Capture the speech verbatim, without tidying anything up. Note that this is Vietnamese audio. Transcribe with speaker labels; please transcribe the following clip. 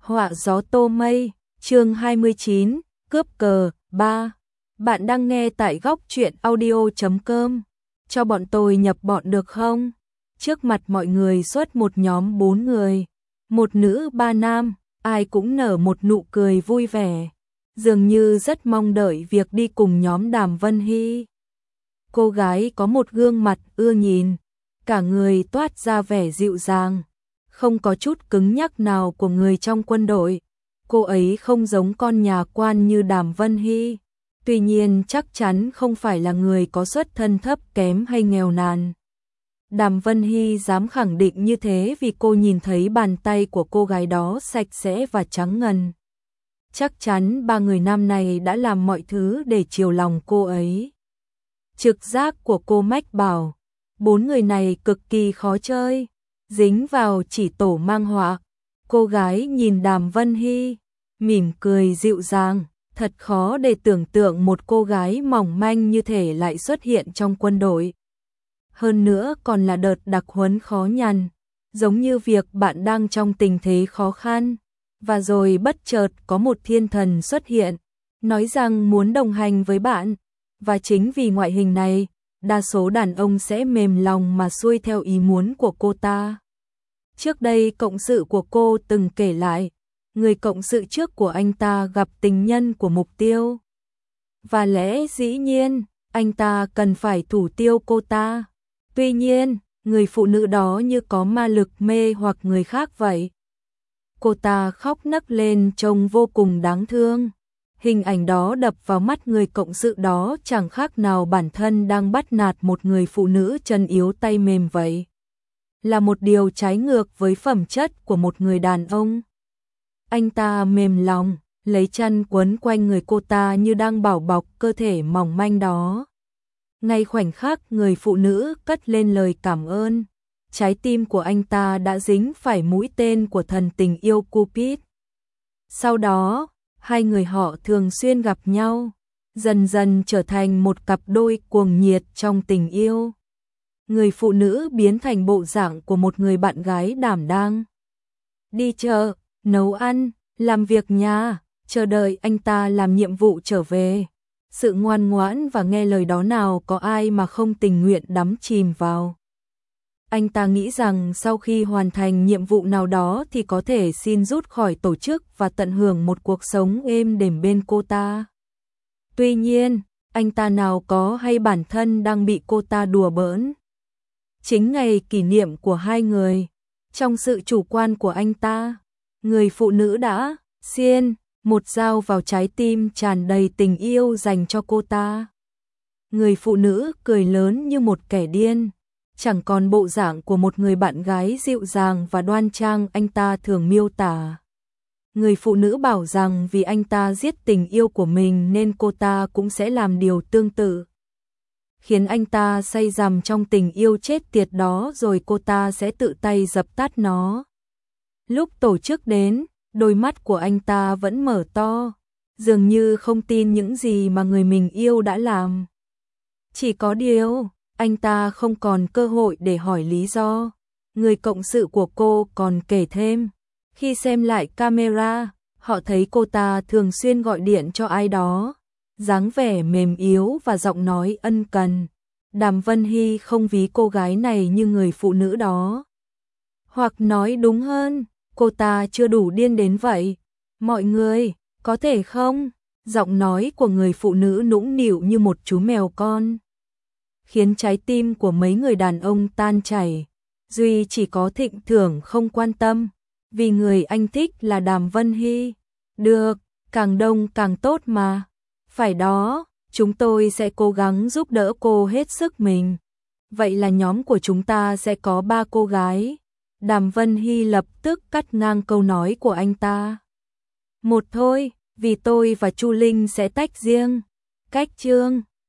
Speaker 1: Họa gió tô mây, chương hai mươi chín, cướp cờ, ba. Bạn đang nghe tại góc truyện audio chấm com. Cho bọn tôi nhập bọn được không? Trước mặt mọi người xuất một nhóm bốn người. Một nữ ba nam, ai cũng nở một nụ cười vui vẻ. Dường như rất mong đợi việc đi cùng nhóm Đàm Vân Hy. Cô gái có một gương mặt ưa nhìn, cả người toát ra vẻ dịu dàng, không có chút cứng nhắc nào của người trong quân đội. Cô ấy không giống con nhà quan như Đàm Vân Hy, tuy nhiên chắc chắn không phải là người có xuất thân thấp kém hay nghèo nàn. Đàm Vân Hy dám khẳng định như thế vì cô nhìn thấy bàn tay của cô gái đó sạch sẽ và trắng ngần. Chắc chắn ba người nam này đã làm mọi thứ để chiều lòng cô ấy. Trực giác của cô mách bảo, bốn người này cực kỳ khó chơi, dính vào chỉ tổ mang họa. Cô gái nhìn Đàm Vân Hy, mỉm cười dịu dàng, thật khó để tưởng tượng một cô gái mỏng manh như thể lại xuất hiện trong quân đội. Hơn nữa còn là đợt đặc huấn khó nhằn, giống như việc bạn đang trong tình thế khó khăn, và rồi bất chợt có một thiên thần xuất hiện, nói rằng muốn đồng hành với bạn, và chính vì ngoại hình này, đa số đàn ông sẽ mềm lòng mà xuôi theo ý muốn của cô ta. Trước đây cộng sự của cô từng kể lại, người cộng sự trước của anh ta gặp tình nhân của mục tiêu. Và lẽ dĩ nhiên, anh ta cần phải thủ tiêu cô ta. Tuy nhiên, người phụ nữ đó như có ma lực mê hoặc người khác vậy. Cô ta khóc nấc lên trông vô cùng đáng thương. Hình ảnh đó đập vào mắt người cộng sự đó chẳng khác nào bản thân đang bắt nạt một người phụ nữ chân yếu tay mềm vậy. Là một điều trái ngược với phẩm chất của một người đàn ông. Anh ta mềm lòng, lấy chăn quấn quanh người cô ta như đang bảo bọc cơ thể mỏng manh đó. Ngay khoảnh khắc người phụ nữ cất lên lời cảm ơn, trái tim của anh ta đã dính phải mũi tên của thần tình yêu Cupid. Sau đó, hai người họ thường xuyên gặp nhau, dần dần trở thành một cặp đôi cuồng nhiệt trong tình yêu. Người phụ nữ biến thành bộ dạng của một người bạn gái đảm đang. Đi chợ, nấu ăn, làm việc nhà, chờ đợi anh ta làm nhiệm vụ trở về. Sự ngoan ngoãn và nghe lời đó nào có ai mà không tình nguyện đắm chìm vào. Anh ta nghĩ rằng sau khi hoàn thành nhiệm vụ nào đó thì có thể xin rút khỏi tổ chức và tận hưởng một cuộc sống êm đềm bên cô ta. Tuy nhiên, anh ta nào có hay bản thân đang bị cô ta đùa bỡn. Chính ngày kỷ niệm của hai người, trong sự chủ quan của anh ta, người phụ nữ đã xiên một dao vào trái tim tràn đầy tình yêu dành cho cô ta. Người phụ nữ cười lớn như một kẻ điên, chẳng còn bộ dạng của một người bạn gái dịu dàng và đoan trang anh ta thường miêu tả. Người phụ nữ bảo rằng vì anh ta giết tình yêu của mình nên cô ta cũng sẽ làm điều tương tự, khiến anh ta say rằm trong tình yêu chết tiệt đó rồi cô ta sẽ tự tay dập tắt nó. Lúc tổ chức đến, đôi mắt của anh ta vẫn mở to, dường như không tin những gì mà người mình yêu đã làm. Chỉ có điều, anh ta không còn cơ hội để hỏi lý do. Người cộng sự của cô còn kể thêm, khi xem lại camera, họ thấy cô ta thường xuyên gọi điện cho ai đó, dáng vẻ mềm yếu và giọng nói ân cần. Đàm Vân Hy không ví cô gái này như người phụ nữ đó. Hoặc nói đúng hơn, cô ta chưa đủ điên đến vậy. Mọi người, có thể không? Giọng nói của người phụ nữ nũng nịu như một chú mèo con, khiến trái tim của mấy người đàn ông tan chảy. Duy chỉ có Thịnh Thưởng không quan tâm, vì người anh thích là Đàm Vân Hy. Được, càng đông càng tốt mà. Phải đó, chúng tôi sẽ cố gắng giúp đỡ cô hết sức mình. Vậy là nhóm của chúng ta sẽ có ba cô gái. Đàm Vân Hy lập tức cắt ngang câu nói của anh ta. Một thôi, vì tôi và Chu Linh sẽ tách riêng. Cách chương